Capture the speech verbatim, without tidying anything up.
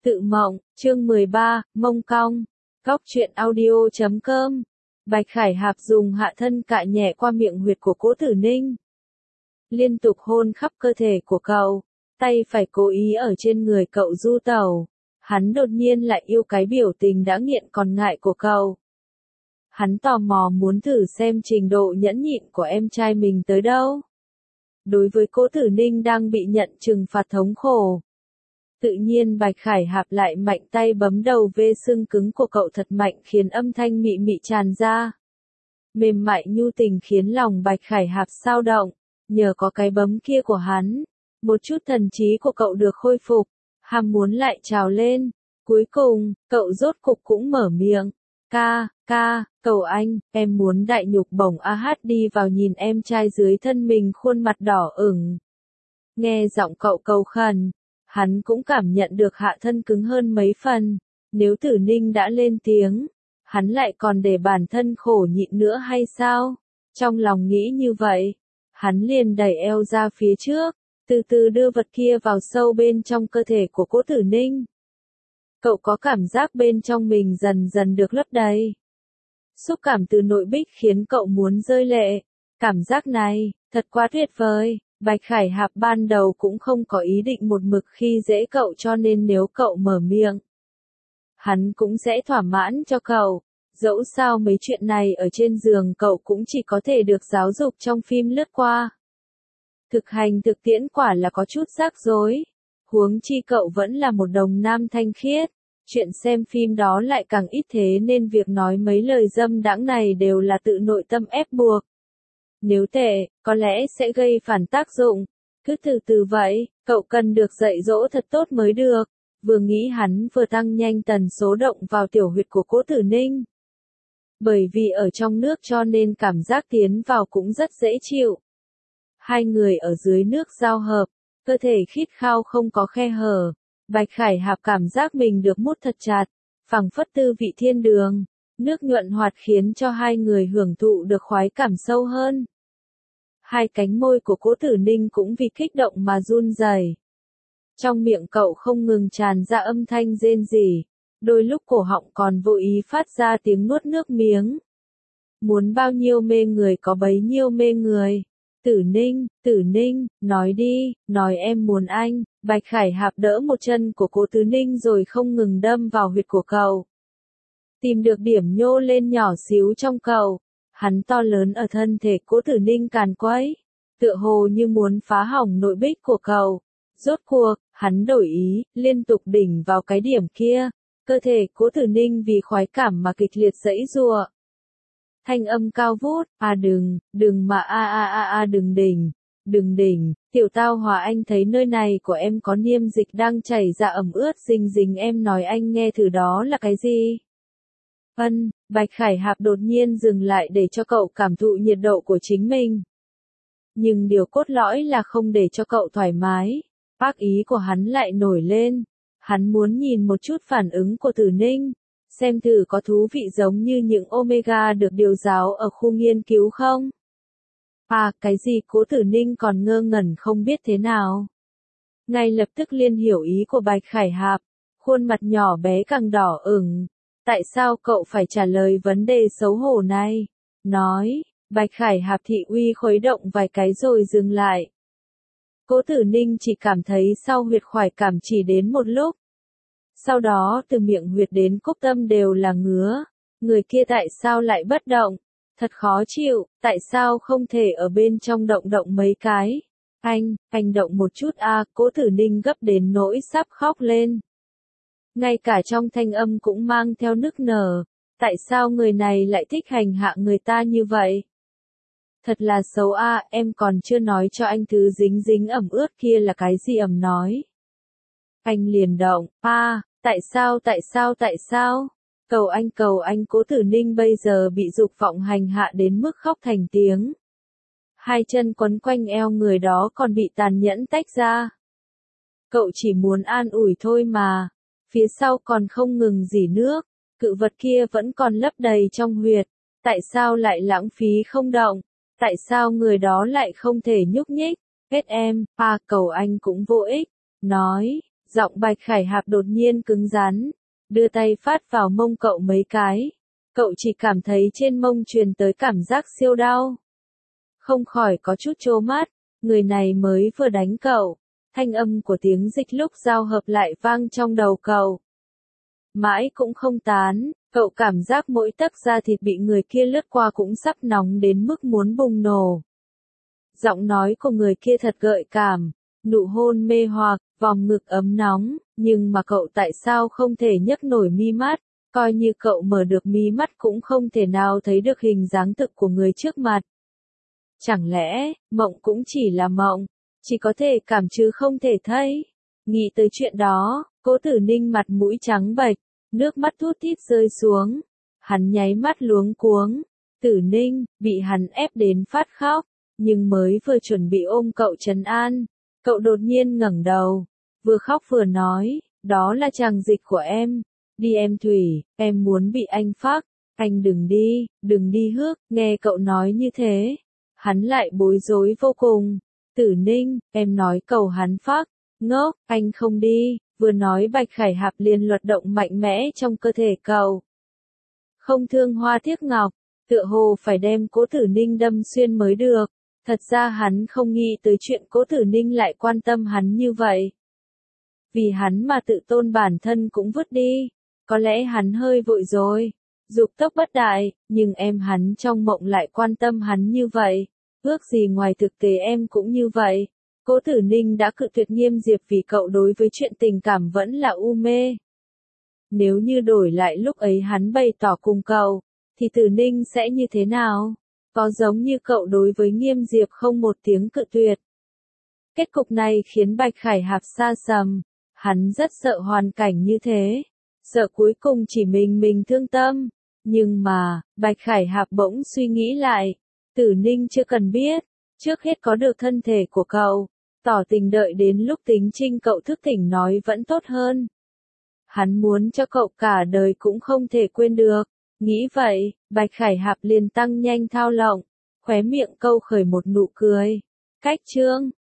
Tự mộng, chương mười ba, mông cong. Góc truyện audio chấm com. Bạch Khải Hạp dùng hạ thân cạ nhẹ qua miệng huyệt của Cố Tử Ninh. Liên tục hôn khắp cơ thể của cậu, tay phải cố ý ở trên người cậu du tẩu. Hắn đột nhiên lại yêu cái biểu tình đã nghiện còn ngại của cậu. Hắn tò mò muốn thử xem trình độ nhẫn nhịn của em trai mình tới đâu. Đối với Cố Tử Ninh đang bị nhận trừng phạt thống khổ, tự nhiên Bạch Khải Hạp lại mạnh tay bấm đầu vê xương cứng của cậu thật mạnh khiến âm thanh mị mị tràn ra. Mềm mại nhu tình khiến lòng Bạch Khải Hạp sao động, nhờ có cái bấm kia của hắn, một chút thần trí của cậu được khôi phục, ham muốn lại trào lên. Cuối cùng, cậu rốt cục cũng mở miệng. Ca, ca, cầu anh, em muốn đại nhục bổng a hát đi vào nhìn em trai dưới thân mình khuôn mặt đỏ ửng. Nghe giọng cậu cầu khẩn, hắn cũng cảm nhận được hạ thân cứng hơn mấy phần. Nếu Tử Ninh đã lên tiếng, hắn lại còn để bản thân khổ nhịn nữa hay sao? Trong lòng nghĩ như vậy, hắn liền đẩy eo ra phía trước, từ từ đưa vật kia vào sâu bên trong cơ thể của Cố Tử Ninh. Cậu có cảm giác bên trong mình dần dần được lấp đầy. Xúc cảm từ nội bích khiến cậu muốn rơi lệ. Cảm giác này, thật quá tuyệt vời. Bạch Khải Hạp ban đầu cũng không có ý định một mực khi dễ cậu cho nên nếu cậu mở miệng, hắn cũng sẽ thỏa mãn cho cậu. Dẫu sao mấy chuyện này ở trên giường cậu cũng chỉ có thể được giáo dục trong phim lướt qua. Thực hành thực tiễn quả là có chút rắc rối. Huống chi cậu vẫn là một đồng nam thanh khiết. Chuyện xem phim đó lại càng ít thế nên việc nói mấy lời dâm đãng này đều là tự nội tâm ép buộc. Nếu tệ, có lẽ sẽ gây phản tác dụng. Cứ từ từ vậy, cậu cần được dạy dỗ thật tốt mới được. Vừa nghĩ hắn vừa tăng nhanh tần số động vào tiểu huyệt của Cố Tử Ninh. Bởi vì ở trong nước cho nên cảm giác tiến vào cũng rất dễ chịu. Hai người ở dưới nước giao hợp, cơ thể khít khao không có khe hở. Bạch Khải Hạp cảm giác mình được mút thật chặt, phảng phất tư vị thiên đường. Nước nhuận hoạt khiến cho hai người hưởng thụ được khoái cảm sâu hơn. Hai cánh môi của Cố Tử Ninh cũng vì kích động mà run rẩy. Trong miệng cậu không ngừng tràn ra âm thanh rên rỉ, đôi lúc cổ họng còn vô ý phát ra tiếng nuốt nước miếng. Muốn bao nhiêu mê người có bấy nhiêu mê người. Tử Ninh, Tử Ninh, nói đi, nói em muốn anh. Bạch Khải Hạp đỡ một chân của Cố Tử Ninh rồi không ngừng đâm vào huyệt của cậu. Tìm được điểm nhô lên nhỏ xíu trong cậu. Hắn to lớn ở thân thể Cố Tử Ninh càn quấy, tựa hồ như muốn phá hỏng nội bích của cậu. Rốt cuộc, hắn đổi ý, liên tục đỉnh vào cái điểm kia. Cơ thể Cố Tử Ninh vì khoái cảm mà kịch liệt giãy giụa. Thanh âm cao vút, à đừng, đừng mà a a a a đừng đỉnh, đừng đỉnh, tiểu tao hòa anh thấy nơi này của em có niêm dịch đang chảy ra ẩm ướt rình rình em nói anh nghe thử đó là cái gì? Ân, Bạch Khải Hạp đột nhiên dừng lại để cho cậu cảm thụ nhiệt độ của chính mình. Nhưng điều cốt lõi là không để cho cậu thoải mái, ác ý của hắn lại nổi lên. Hắn muốn nhìn một chút phản ứng của Tử Ninh. Xem thử có thú vị giống như những Omega được điều giáo ở khu nghiên cứu không? À, cái gì? Cố Tử Ninh còn ngơ ngẩn không biết thế nào. Ngay lập tức liên hiểu ý của Bạch Khải Hạp, khuôn mặt nhỏ bé càng đỏ ửng. Tại sao cậu phải trả lời vấn đề xấu hổ này? Nói, Bạch Khải Hạp thị uy khuấy động vài cái rồi dừng lại. Cố Tử Ninh chỉ cảm thấy sau huyệt khoái cảm chỉ đến một lúc. Sau đó từ miệng huyệt đến cúc tâm đều là ngứa. Người kia tại sao lại bất động? Thật khó chịu, tại sao không thể ở bên trong động động mấy cái? Anh, anh động một chút a à, Cố Tử Ninh gấp đến nỗi sắp khóc lên. Ngay cả trong thanh âm cũng mang theo nức nở. Tại sao người này lại thích hành hạ người ta như vậy? Thật là xấu a à, em còn chưa nói cho anh thứ dính dính ẩm ướt kia là cái gì ẩm nói. Anh liền động, a à, tại sao tại sao tại sao? Cầu anh cầu anh Cố Tử Ninh bây giờ bị dục vọng hành hạ đến mức khóc thành tiếng. Hai chân quấn quanh eo người đó còn bị tàn nhẫn tách ra. Cậu chỉ muốn an ủi thôi mà. Phía sau còn không ngừng rỉ nước. Cự vật kia vẫn còn lấp đầy trong huyệt. Tại sao lại lãng phí không động? Tại sao người đó lại không thể nhúc nhích? Hết em, à cầu anh cũng vô ích. Nói, Giọng Bạch Khải Hạp đột nhiên cứng rắn, đưa tay phát vào mông cậu mấy cái. Cậu chỉ cảm thấy trên mông truyền tới cảm giác siêu đau. Không khỏi có chút trố mắt, người này mới vừa đánh cậu. Thanh âm của tiếng dịch lúc giao hợp lại vang trong đầu cậu. Mãi cũng không tán, cậu cảm giác mỗi tấc da thịt bị người kia lướt qua cũng sắp nóng đến mức muốn bùng nổ. Giọng nói của người kia thật gợi cảm, nụ hôn mê hoặc, vòng ngực ấm nóng, nhưng mà cậu tại sao không thể nhấc nổi mi mắt, coi như cậu mở được mí mắt cũng không thể nào thấy được hình dáng thực của người trước mặt. Chẳng lẽ, mộng cũng chỉ là mộng, chỉ có thể cảm chứ không thể thấy. Nghĩ tới chuyện đó, Cố Tử Ninh mặt mũi trắng bệch, nước mắt thút thít rơi xuống. Hắn nháy mắt luống cuống. Tử Ninh, bị hắn ép đến phát khóc, nhưng mới vừa chuẩn bị ôm cậu trấn an. Cậu đột nhiên ngẩng đầu, vừa khóc vừa nói, đó là chàng dịch của em. Đi em Thủy, em muốn bị anh phác. Anh đừng đi, đừng đi hước. Nghe cậu nói như thế, hắn lại bối rối vô cùng. Tử Ninh, em nói cầu hắn phác. Ngốc, anh không đi. Vừa nói Bạch Khải Hạp liền luật động mạnh mẽ trong cơ thể cậu. Không thương hoa tiếc ngọc, tựa hồ phải đem Cố Tử Ninh đâm xuyên mới được. Thật ra hắn không nghĩ tới chuyện Cố Tử Ninh lại quan tâm hắn như vậy. Vì hắn mà tự tôn bản thân cũng vứt đi. Có lẽ hắn hơi vội rồi. Dục tốc bất đại, nhưng em hắn trong mộng lại quan tâm hắn như vậy. Ước gì ngoài thực tế em cũng như vậy. Cố Tử Ninh đã cự tuyệt Nghiêm Diệp vì cậu đối với chuyện tình cảm vẫn là u mê. Nếu như đổi lại lúc ấy hắn bày tỏ cùng cậu, thì Tử Ninh sẽ như thế nào? Có giống như cậu đối với Nghiêm Diệp không một tiếng cự tuyệt. Kết cục này khiến Bạch Khải Hạp xa sầm. Hắn rất sợ hoàn cảnh như thế. Sợ cuối cùng chỉ mình mình thương tâm. Nhưng mà, Bạch Khải Hạp bỗng suy nghĩ lại. Tử Ninh chưa cần biết. Trước hết có được thân thể của cậu. Tỏ tình đợi đến lúc tính trinh cậu thức tỉnh nói vẫn tốt hơn. Hắn muốn cho cậu cả đời cũng không thể quên được. Nghĩ vậy, Bạch Khải Hạp liền tăng nhanh thao lộng. Khóe miệng câu khởi một nụ cười. Cách chương.